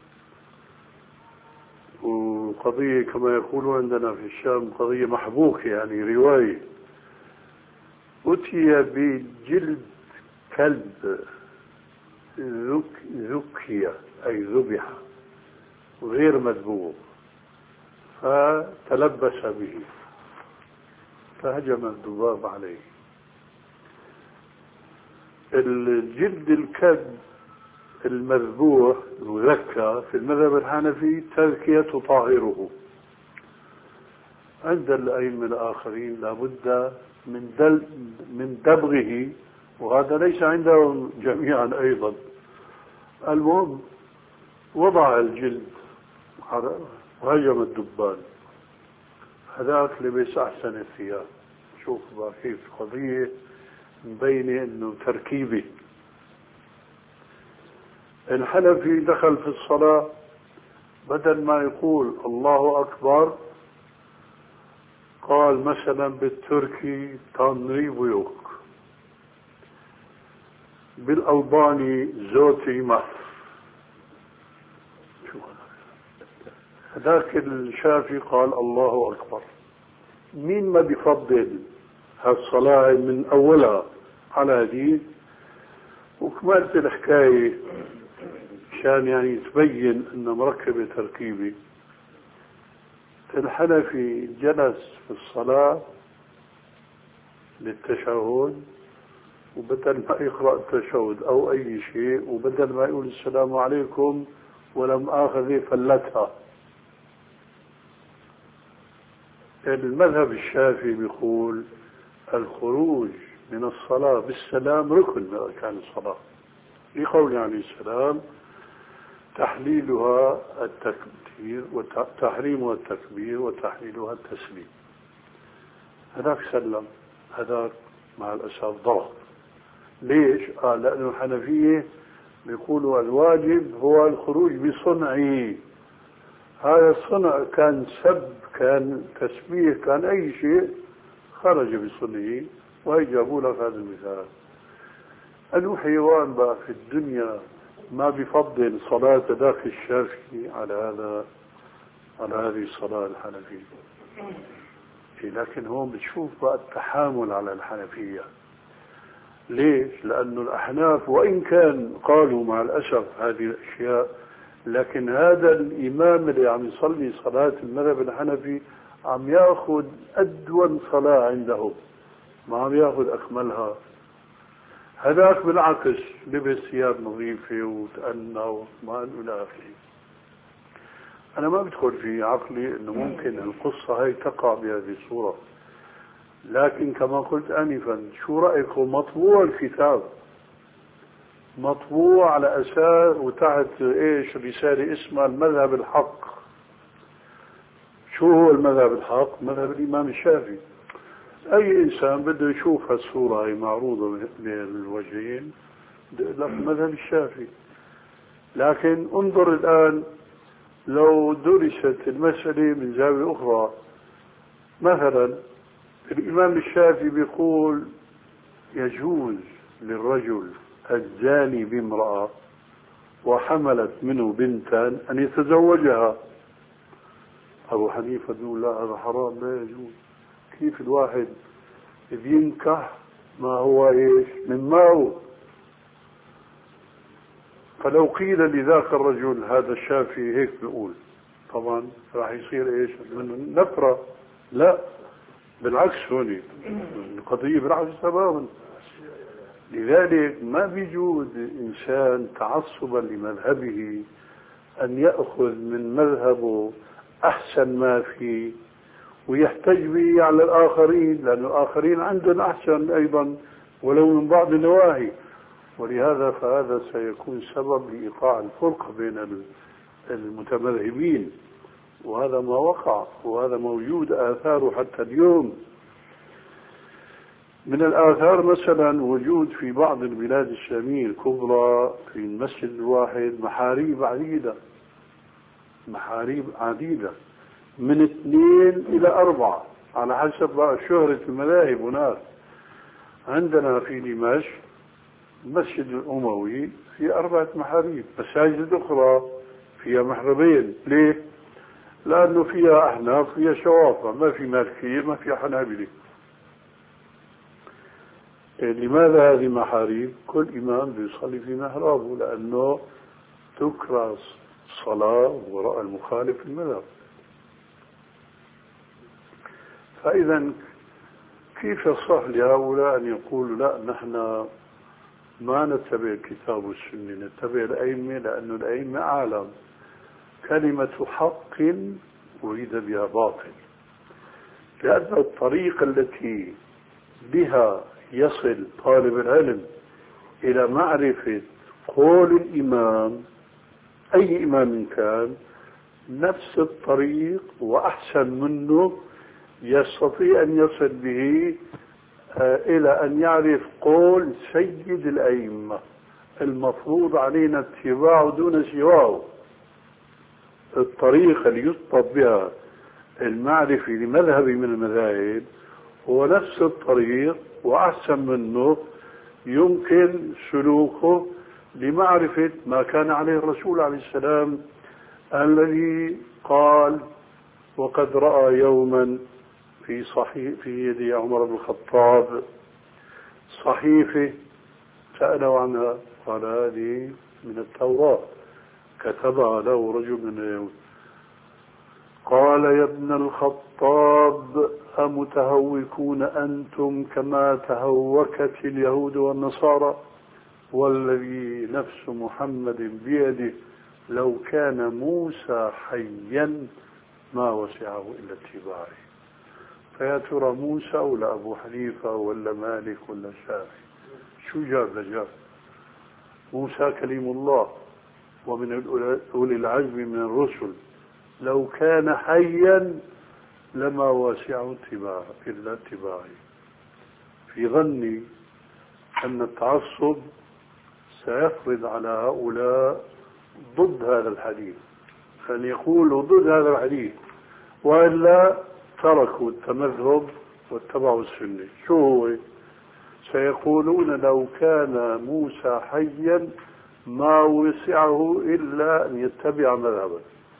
وقضية كما يقولون عندنا في الشام قضية محبوكة يعني رواية، أتي بجلد كلب ذكي أي ذبح غير مذبوح، فتلبس به فهجم الذباب عليه. الجلد الكلب المذبوح المذكى في المذهب الحنفي تذكية تطهره، عند الأئمة الآخرين لابد من دل من دبغه، وهذا ليس عندهم جميعا أيضا. المهم وضع الجلد وهجم الدبان، هذاك لبس أحسن الثياب. شوف بقى كيف قضية مبينة إنه تركيبي. الحنفي دخل في الصلاة بدل ما يقول الله أكبر قال مثلا بالتركي تانري بيوك، بالألباني زوتي مف. هذاك الشافي قال الله أكبر. مين ما بيفضل هالصلاة من أولها على هذه؟ وكملت الحكاية عشان يعني تبين أنه مركبة تركيبي. الحنفي جلس في الصلاة للتشهد، وبدل ما يقرأ التشهد أو أي شيء، وبدل ما يقول السلام عليكم ولم آخذ فلتها. المذهب الشافعي بيقول الخروج من الصلاة بالسلام ركن من أركان الصلاة، لقول عليه السلام تحليلها التكبير وتحريمها التكبير وتحليلها التسليم. هذاك سلم، هذاك مع الأسف ضرب. ليش؟ قال لأنه الحنفية بيقولوا الواجب هو الخروج بصنعه. هذا الصنع كان سب، كان تسبيح، كان أي شيء خرج بصنعه. وهي جابوا لك هذا المثال. أنه حيوان بقى في الدنيا ما بيفضل صلاة ذاك الشافعي على هذا على هذه الصلاة الحنفية. لكن هون بتشوف بقى التحامل على الحنفية. ليش؟ لأنه الأحناف وإن كان قالوا مع الأسف هذه الأشياء، لكن هذا الإمام اللي عم يصلي صلاة المذهب الحنفي عم يأخذ أدون صلاة عندهم، ما عم يأخذ أكملها. هذاك بالعكس لبس ثياب نظيفة وتأنى وما إلى آخره. أنا ما بدخل في عقلي إنه ممكن القصة هي تقع بهذه الصورة، لكن كما قلت آنفا شو رأيكم مطبوع الكتاب، مطبوع على أساس وتحت إيش رسالة اسمها المذهب الحق. شو هو المذهب الحق؟ مذهب الإمام الشافعي. أي إنسان بده يشوف هالصورة هي معروضة بالوجهين لك مذهب الشافعي. لكن انظر الآن لو درست المسألة من زاوية أخرى، مثلا الإمام الشافعي بيقول يجوز للرجل الزاني بامرأة وحملت منه بنتا أن يتزوجها. أبو حنيفة يقول لا هذا حرام لا يجوز. كيف الواحد ينكح ما هو إيش مما هو؟ فلو قيل لذاك الرجل هذا الشافعي هيك بيقول طبعا راح يصير إيش من نفرة. لا بالعكس، هوني القضية بالعكس تماما. لذلك ما بيجوز إنسان تعصبا لمذهبه أن يأخذ من مذهبه أحسن ما فيه ويحتج به على الآخرين، لأن الآخرين عندهم أحسن أيضا ولو من بعض النواحي. ولهذا فهذا سيكون سبب لإيقاع الفرقة بين المتمذهبين، وهذا ما وقع وهذا موجود آثاره حتى اليوم. من الآثار مثلا وجود في بعض البلاد الإسلامية الكبرى في المسجد الواحد محاريب عديدة، محاريب عديدة من اثنين إلى أربعة على حسب بقى شهرة المذاهب هناك. عندنا في دمشق المسجد الأموي في أربعة محاريب، مساجد أخرى فيها محربين. ليه؟ لأنه فيها أحناف فيها شوافع، ما في مالكية ما في حنابلة. لماذا هذه محاريب؟ كل إمام بيصلي في محرابه لأنه تكره الصلاة وراء المخالف في المذهب. فإذا كيف يصح لهؤلاء أن يقولوا لا نحن ما نتبع الكتاب والسنة نتبع الأئمة، لأن الأئمة أعلم. كلمة حق أريد بها باطل. لأن الطريقة التي بها يصل طالب العلم إلى معرفة قول الإمام أي إمام كان نفس الطريق وأحسن منه يستطيع أن يصل به إلى أن يعرف قول سيد الأئمة المفروض علينا اتباعه دون سواه. الطريقة اللي يطلب بها المعرفة لمذهب من المذاهب هو نفس الطريق وأحسن منه يمكن سلوكه لمعرفة ما كان عليه الرسول عليه السلام الذي قال وقد رأى يوما في صحيح في يد عمر بن الخطاب صحيفة سألوا عنها قال هذه من التوراة كتبها له رجل من اليهود. قال يا ابن الخطاب أمتهوكون أنتم كما تهوكت اليهود والنصارى والذي نفس محمد بيده لو كان موسى حيا ما وسعه إلا اتباعه. فيا ترى موسى ولا أبو حنيفة ولا مالك ولا شافعي شو جاب لجاب؟ موسى كليم الله ومن أولي العزم من الرسل لو كان حيا لما واسعه اتباعه إلا اتباعه. في ظني أن التعصب سيفرض على هؤلاء ضد هذا الحديث أن يقولوا ضد هذا الحديث وإلا تركوا التمذهب واتبعوا السنة. شو هو؟ سيقولون لو كان موسى حيا ما وسعه إلا أن يتبع مذهبا.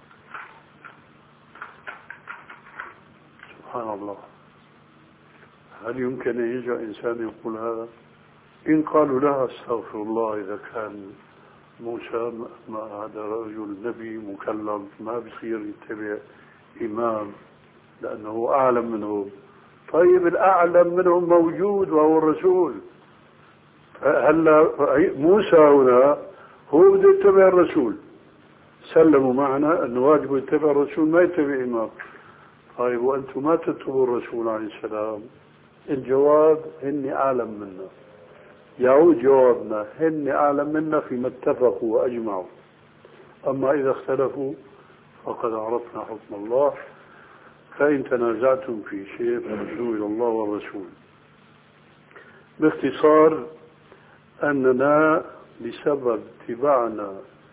سبحان الله، هل يمكن أن يجي إنسان يقول هذا؟ إن قالوا لا استغفر الله إذا كان موسى ما هذا رجل نبي مكلم ما بصير يتبع إمام لأنه أعلم منهم. طيب الأعلم منهم موجود وهو الرسول. هلا موسى هنا هو بده يتبع الرسول، سلموا معنا أنه واجب يتبع الرسول ما يتبع إمام. طيب وأنتم ما تتبعوا الرسول عليه السلام؟ الجواب هني أعلم منا. يعود جوابنا هن أعلم منا فيما اتفقوا وأجمعوا، أما إذا اختلفوا فقد عرفنا حكم الله. فإن تنازعتم في شيء فارجعوا إلى الله والرسول. باختصار أننا بسبب اتباعنا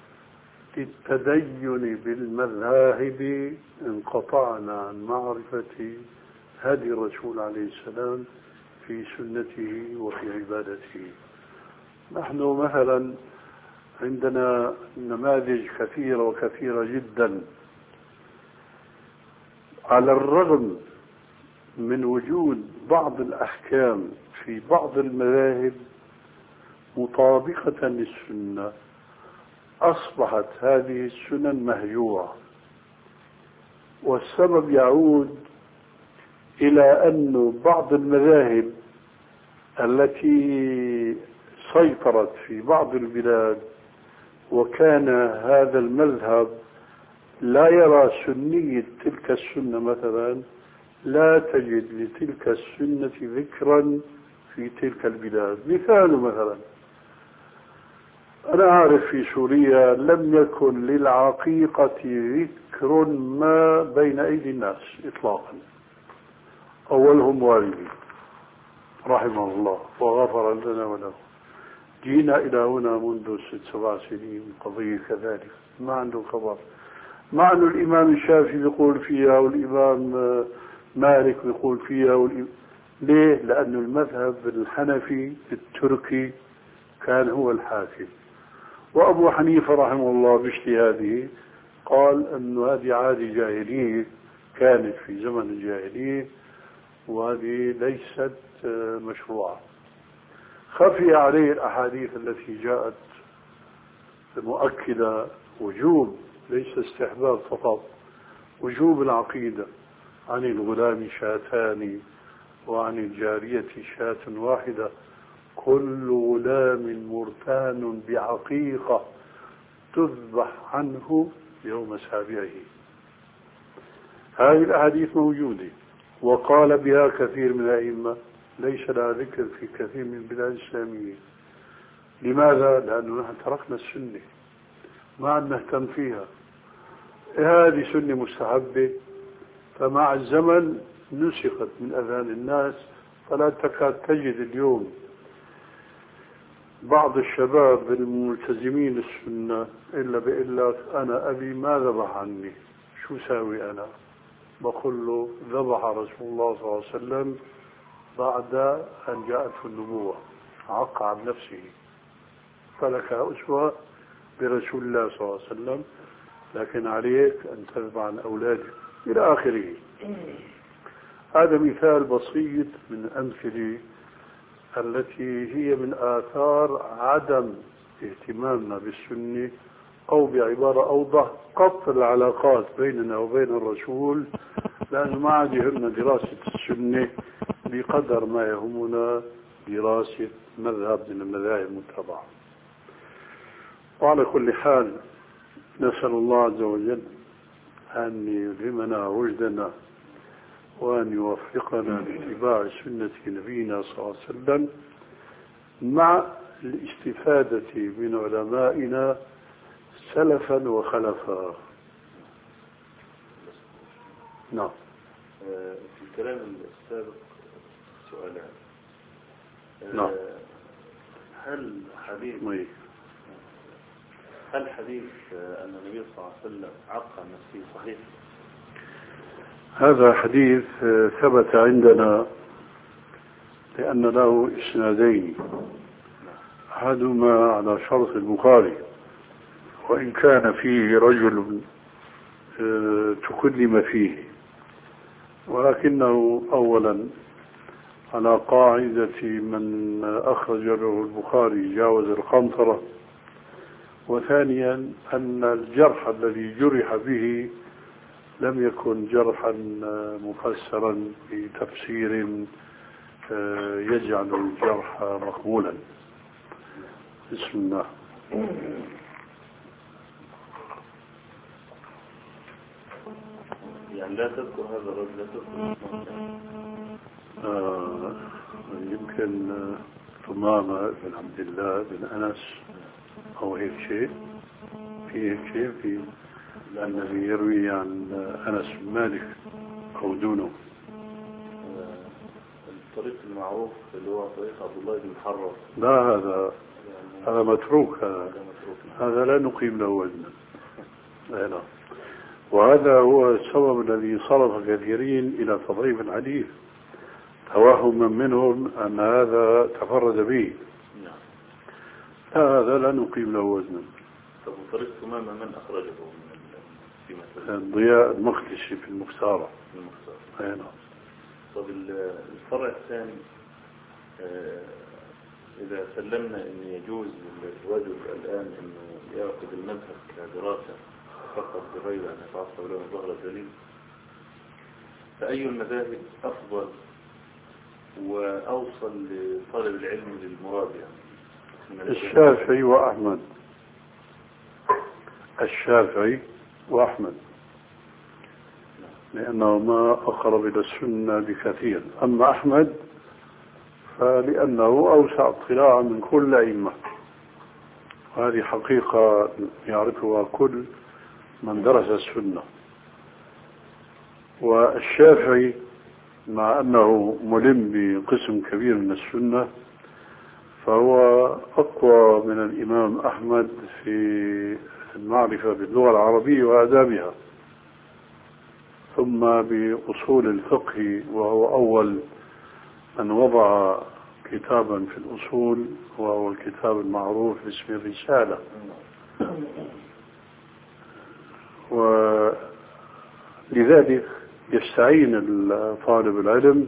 للتدين بالمذاهب انقطعنا عن معرفة هدي الرسول عليه السلام في سنته وفي عبادته. نحن مثلا عندنا نماذج كثيرة وكثيرة جدا على الرغم من وجود بعض الأحكام في بعض المذاهب مطابقة للسنة أصبحت هذه السنن مهجوعة. والسبب يعود إلى أن بعض المذاهب التي سيطرت في بعض البلاد وكان هذا المذهب لا يرى سنية تلك السنة مثلا لا تجد لتلك السنة ذكرا في تلك البلاد. مثال مثلا أنا أعرف في سوريا لم يكن للعقيقة ذكر ما بين أيدي الناس إطلاقا، أولهم والدي رحمه الله وغفر لنا وله. جينا إلى هنا منذ ست سبع سنين قضية كذلك ما عنده خبر، مع أن الإمام الشافعي يقول فيها والإمام مالك يقول فيها والإمام. ليه؟ لأن المذهب الحنفي التركي كان هو الحاكم، وأبو حنيفة رحمه الله باجتهاده قال أن هذه عادة جاهلية كانت في زمن الجاهلية وهذه ليست مشروعة. خفي عليه الأحاديث التي جاءت مؤكدة وجوب ليس استحباب فقط، وجوب العقيدة عن الغلام شاتان وعن الجارية شاة واحدة كل غلام مرتهن بعقيقة تذبح عنه يوم سابعه. هذه الأحاديث موجودة وقال بها كثير من الأئمة ليس لها ذكر في كثير من البلاد الإسلامية. لماذا؟ لأنه نحن تركنا السنة ما عاد نهتم فيها. هذه سنة مستحبة، فمع الزمن نسخت من أذهان الناس، فلا تكاد تجد اليوم بعض الشباب الملتزمين السنة إلا بيقول لك أنا أبي ما ذبح عني، شو ساوي أنا؟ بقول له ذبح رسول الله صلى الله عليه وسلم بعد أن جاءته النبوة، عق عن نفسه، فلك أسوة برسول الله صلى الله عليه وسلم، لكن عليك أن تذبح عن أولادك إلى آخره. هذا مثال بسيط من الأمثلة التي هي من آثار عدم اهتمامنا بالسنة، أو بعبارة أوضح قطع العلاقات بيننا وبين الرسول، لأنه ما عاد يهمنا دراسة السنة بقدر ما يهمنا دراسة مذهب من المذاهب المتبعة. وعلى كل حال نسأل الله عز وجل أن يلهمنا رشدنا وأن يوفقنا لاتباع سنة نبينا صلى الله عليه وسلم مع الاستفادة من علمائنا سلفا وخلفا. نعم. في الكلام السابق سؤالان. نعم. هل حديث مي. هل حديث أن النبي صلى الله عليه وسلم عق عن نفسه صحيح؟ هذا حديث ثبت عندنا لأن له إسنادين، أحدهما على شرط البخاري، وإن كان فيه رجل تكلم فيه، ولكنه أولا على قاعدة من أخرج له البخاري جاوز القنطرة، وثانيا أن الجرح الذي جرح به لم يكن جرحا مفسرا بتفسير يجعل الجرح مقبولا. بسم الله. يعني لا تذكر هذا الرجل، لا تذكر آه يمكن ثمامة بن عبد الله بن أنس أو هيك شيء، في هيك شيء في الذي يروي عن أنس بن مالك أو دونه. الطريق المعروف اللي هو طريق عبد الله بن محرر، لا هذا هذا متروك، هذا هذا لا نقيم له وزنا. لا. وهذا هو السبب الذي صرف كثيرين إلى تضعيف الحديث، توهما منهم أن هذا تفرد به. لا هذا لا نقيم له وزنا. طب طريق ثمامة من أخرجه من في مثلا؟ الضياء المقدسي في المختارة. المختارة. أي نعم. طب الفرع الثاني، إذا سلمنا أن يجوز للرجل الآن أنه يأخذ المذهب كدراسة فقط بغير أن يتعصب له ظهر الدليل، فأي المذاهب أفضل وأوصل لطالب العلم للمراد؟ يعني الشافعي وأحمد. الشافعي وأحمد لأنهما أقرب إلى السنة بكثير، أما أحمد فلأنه أوسع اطلاعا من كل أئمة، وهذه حقيقة يعرفها كل من درس السنة. والشافعي مع أنه ملم بقسم كبير من السنة فهو أقوى من الإمام أحمد في المعرفة باللغة العربية وآدابها، ثم بأصول الفقه، وهو أول من وضع كتابا في الأصول وهو الكتاب المعروف باسم الرسالة. ولذلك يستعين طالب العلم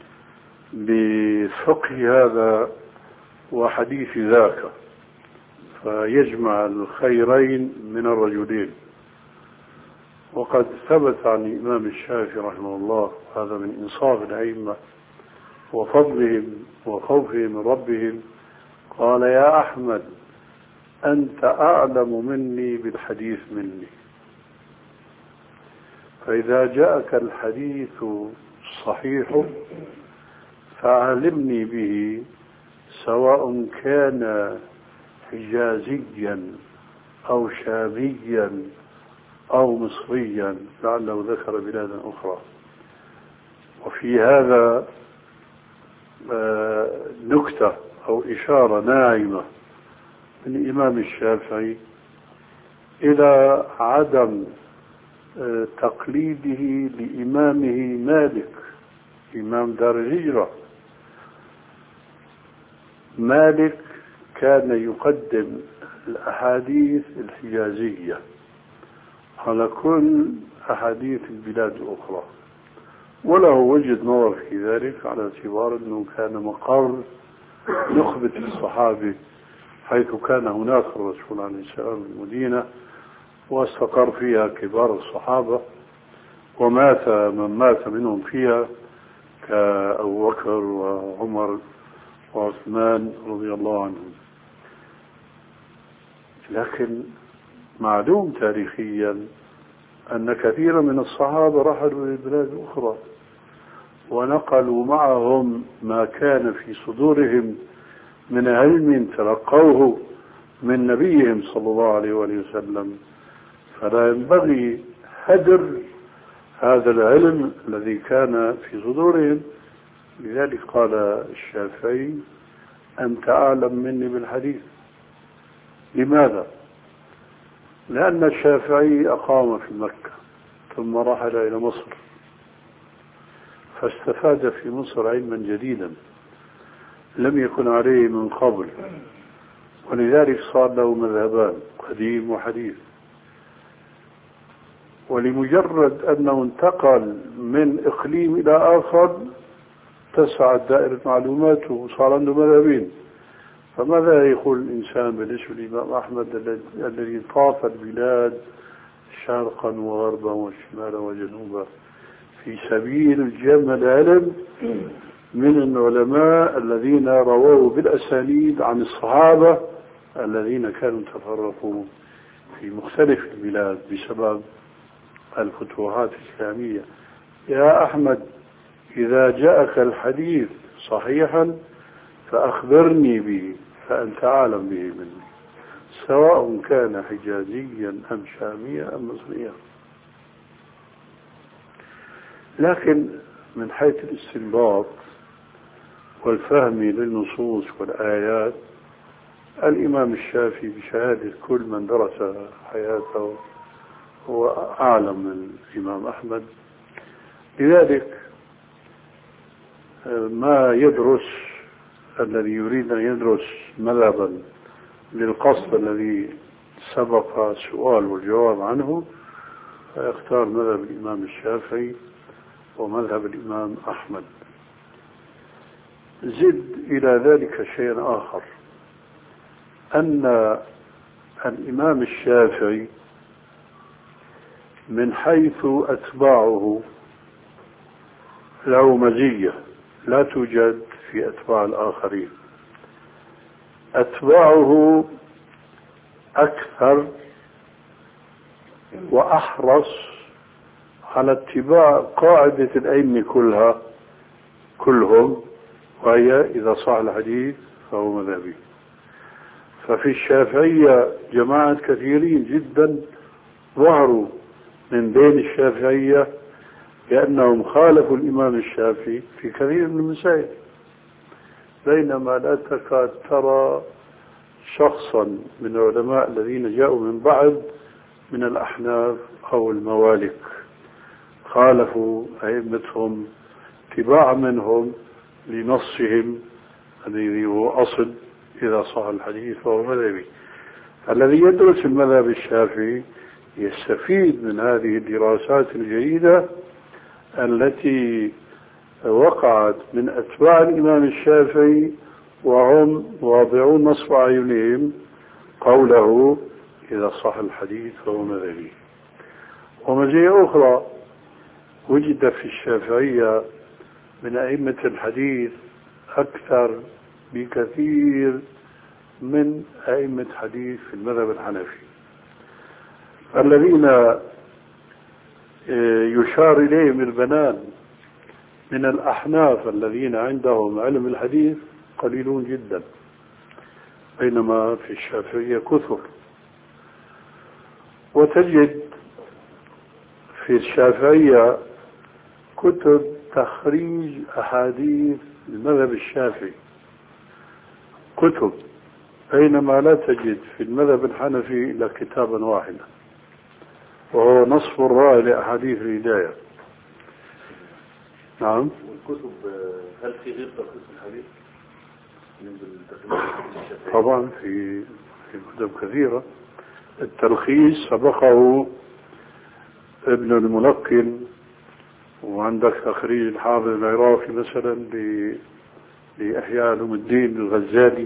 بفقه هذا وحديث ذاك، فيجمع الخيرين من الرجلين. وقد ثبت عن الإمام الشافعي رحمه الله، هذا من إنصاف الأئمة وفضلهم وخوفهم من ربهم، قال يا أحمد أنت أعلم مني بالحديث مني، فإذا جاءك الحديث صحيح فعلمني به، سواء كان حجازيا أو شاميا أو مصريا، لعله ذكر بلادا أخرى. وفي هذا نكتة أو إشارة ناعمة من الإمام الشافعي إلى عدم تقليده لإمامه مالك إمام دار الهجرة. مالك كان يقدم الأحاديث الحجازية على كل أحاديث البلاد الأخرى، وله وجهة نظر في ذلك على اعتبار أنه كان مقر نخبة الصحابة، حيث كان هناك الرسول عليه السلام في المدينة واستقر فيها كبار الصحابة، ومات من مات منهم فيها كأبو بكر وعمر وعثمان رضي الله عنهم. لكن معلوم تاريخيا أن كثيرا من الصحابة رحلوا إلى البلاد الأخرى ونقلوا معهم ما كان في صدورهم من علم تلقوه من نبيهم صلى الله عليه وسلم، فلا ينبغي هدر هذا العلم الذي كان في صدورهم. لذلك قال الشافعي: أنت أعلم مني بالحديث. لماذا؟ لأن الشافعي أقام في مكة ثم رحل إلى مصر، فاستفاد في مصر علما جديدا لم يكن عليه من قبل، ولذلك صار له مذهبان: قديم وحديث. ولمجرد أنه انتقل من إقليم إلى آخر تسعت دائرة معلوماته وصار عنده مذهبين. فماذا يقول الإنسان بالنسبة للإمام أحمد الذي طاف البلاد شرقا وغربا وشمالا وجنوبا في سبيل جمع العلم من العلماء الذين رووا بالأسانيد عن الصحابة الذين كانوا تفرقوا في مختلف البلاد بسبب الفتوحات الإسلامية؟ يا أحمد، إذا جاءك الحديث صحيحا فأخبرني به، فأنت أعلم به مني، سواء كان حجازيا أم شاميا أم مصريا. لكن من حيث الاستنباط والفهم للنصوص والآيات، الإمام الشافعي بشهادة كل من درس حياته هو أعلم من الإمام أحمد. لذلك ما يدرس الذي يريد أن يدرس مذهبا للقصد الذي سبق السؤال والجواب عنه فيختار مذهب الإمام الشافعي ومذهب الإمام أحمد. زد إلى ذلك شيء آخر، أن الإمام الشافعي من حيث أتباعه له مزية لا توجد في أتباع الآخرين. أتباعه أكثر وأحرص على اتباع قاعدة الأئمة كلها كلهم، وهي إذا صح الحديث فهو مذهبي. ففي الشافعية جماعة كثيرين جدا ظهروا من بين الشافعية لأنهم خالفوا الإمام الشافعي في كثير من المسائل، بينما لا تكاد ترى شخصا من العلماء الذين جاءوا من بعد من الأحناف أو الموالك خالفوا أئمتهم اتباعا منهم لنصهم الذي هو أصل إذا صح الحديث فهو مذهبي. الذي يدرس المذهب الشافعي يستفيد من هذه الدراسات الجيدة التي وقعت من أتباع الإمام الشافعي وهم واضعون نصب أعينهم قوله إذا صح الحديث فهو مذهبي. ومزية أخرى وجد في الشافعية من أئمة الحديث أكثر بكثير من أئمة حديث في المذهب الحنفي، الذين يشار إليهم البنان من الأحناف الذين عندهم علم الحديث قليلون جدا، بينما في الشافعية كثر. وتجد في الشافعية كتب تخريج أحاديث المذهب الشافعي، كتب، بينما لا تجد في المذهب الحنفي إلا كتابا واحدا، وهو نصف الراء لأحاديث الهداية. نعم. والكتب هل في غير تلخيص الحديث؟ طبعا في في كتب كثيرة. التلخيص سبقه ابن الملقن، وعندك تخريج الحافظ العراقي مثلا لإحياء علوم الدين الغزالي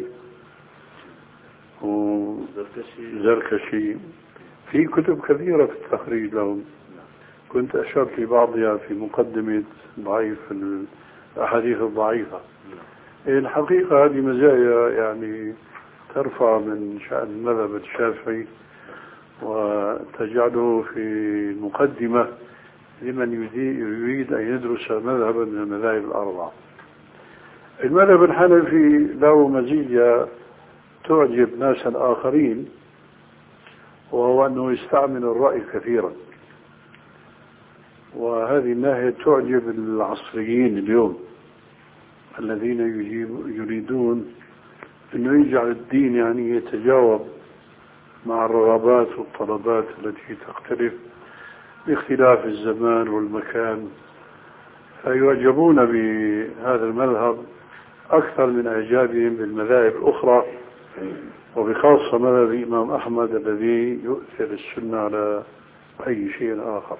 وزركشي. في كتب كثيرة في التخريج لهم، كنت أشرت لبعضها في مقدمة ضعيف الأحاديث الضعيفة. الحقيقة هذه مزايا يعني ترفع من شأن المذهب الشافعي وتجعله في المقدمة لمن يريد أن يدرس مذهبا من المذاهب الأربعة. المذهب الحنفي له مزية تعجب ناسا آخرين، وهو أنه يستعمل الرأي كثيرا، وهذه الناحية تعجب العصريين اليوم الذين يريدون أنه يجعل الدين يعني يتجاوب مع الرغبات والطلبات التي تختلف باختلاف الزمان والمكان، فيعجبون بهذا المذهب أكثر من إعجابهم بالمذاهب الأخرى، وبخاصة مذهب الإمام أحمد الذي يؤثر السنة على أي شيء آخر.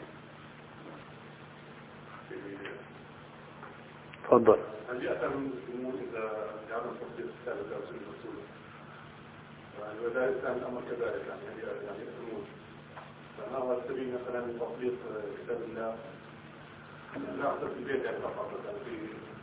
تفضل. هل يأتى المسلمون إذا جعلوا تطبيق كتاب الله وسنة رسوله؟ وذلك كان الأمر كذلك، يعني يعني يأتمون، فما هو السبيل مثلا من تطبيق كتاب الله؟ لا أكثر في البيت يعني فقط، مثلا في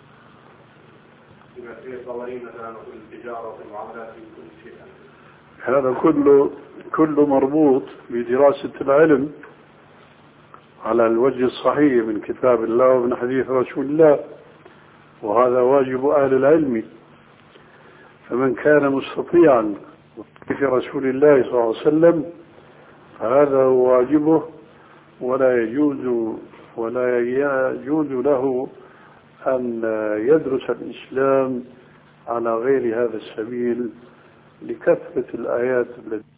فيما فيه القوانين مثلا وفي التجارة وفي المعاملات في كل شيء. هذا كله كله مربوط بدراسة العلم على الوجه الصحيح من كتاب الله ومن حديث رسول الله، وهذا واجب أهل العلم. فمن كان مستطيعا في رسول الله صلى الله عليه وسلم فهذا هو واجبه، ولا يجوز ولا يجوز له أن يدرس الإسلام على غير هذا السبيل لكثرة الآيات التي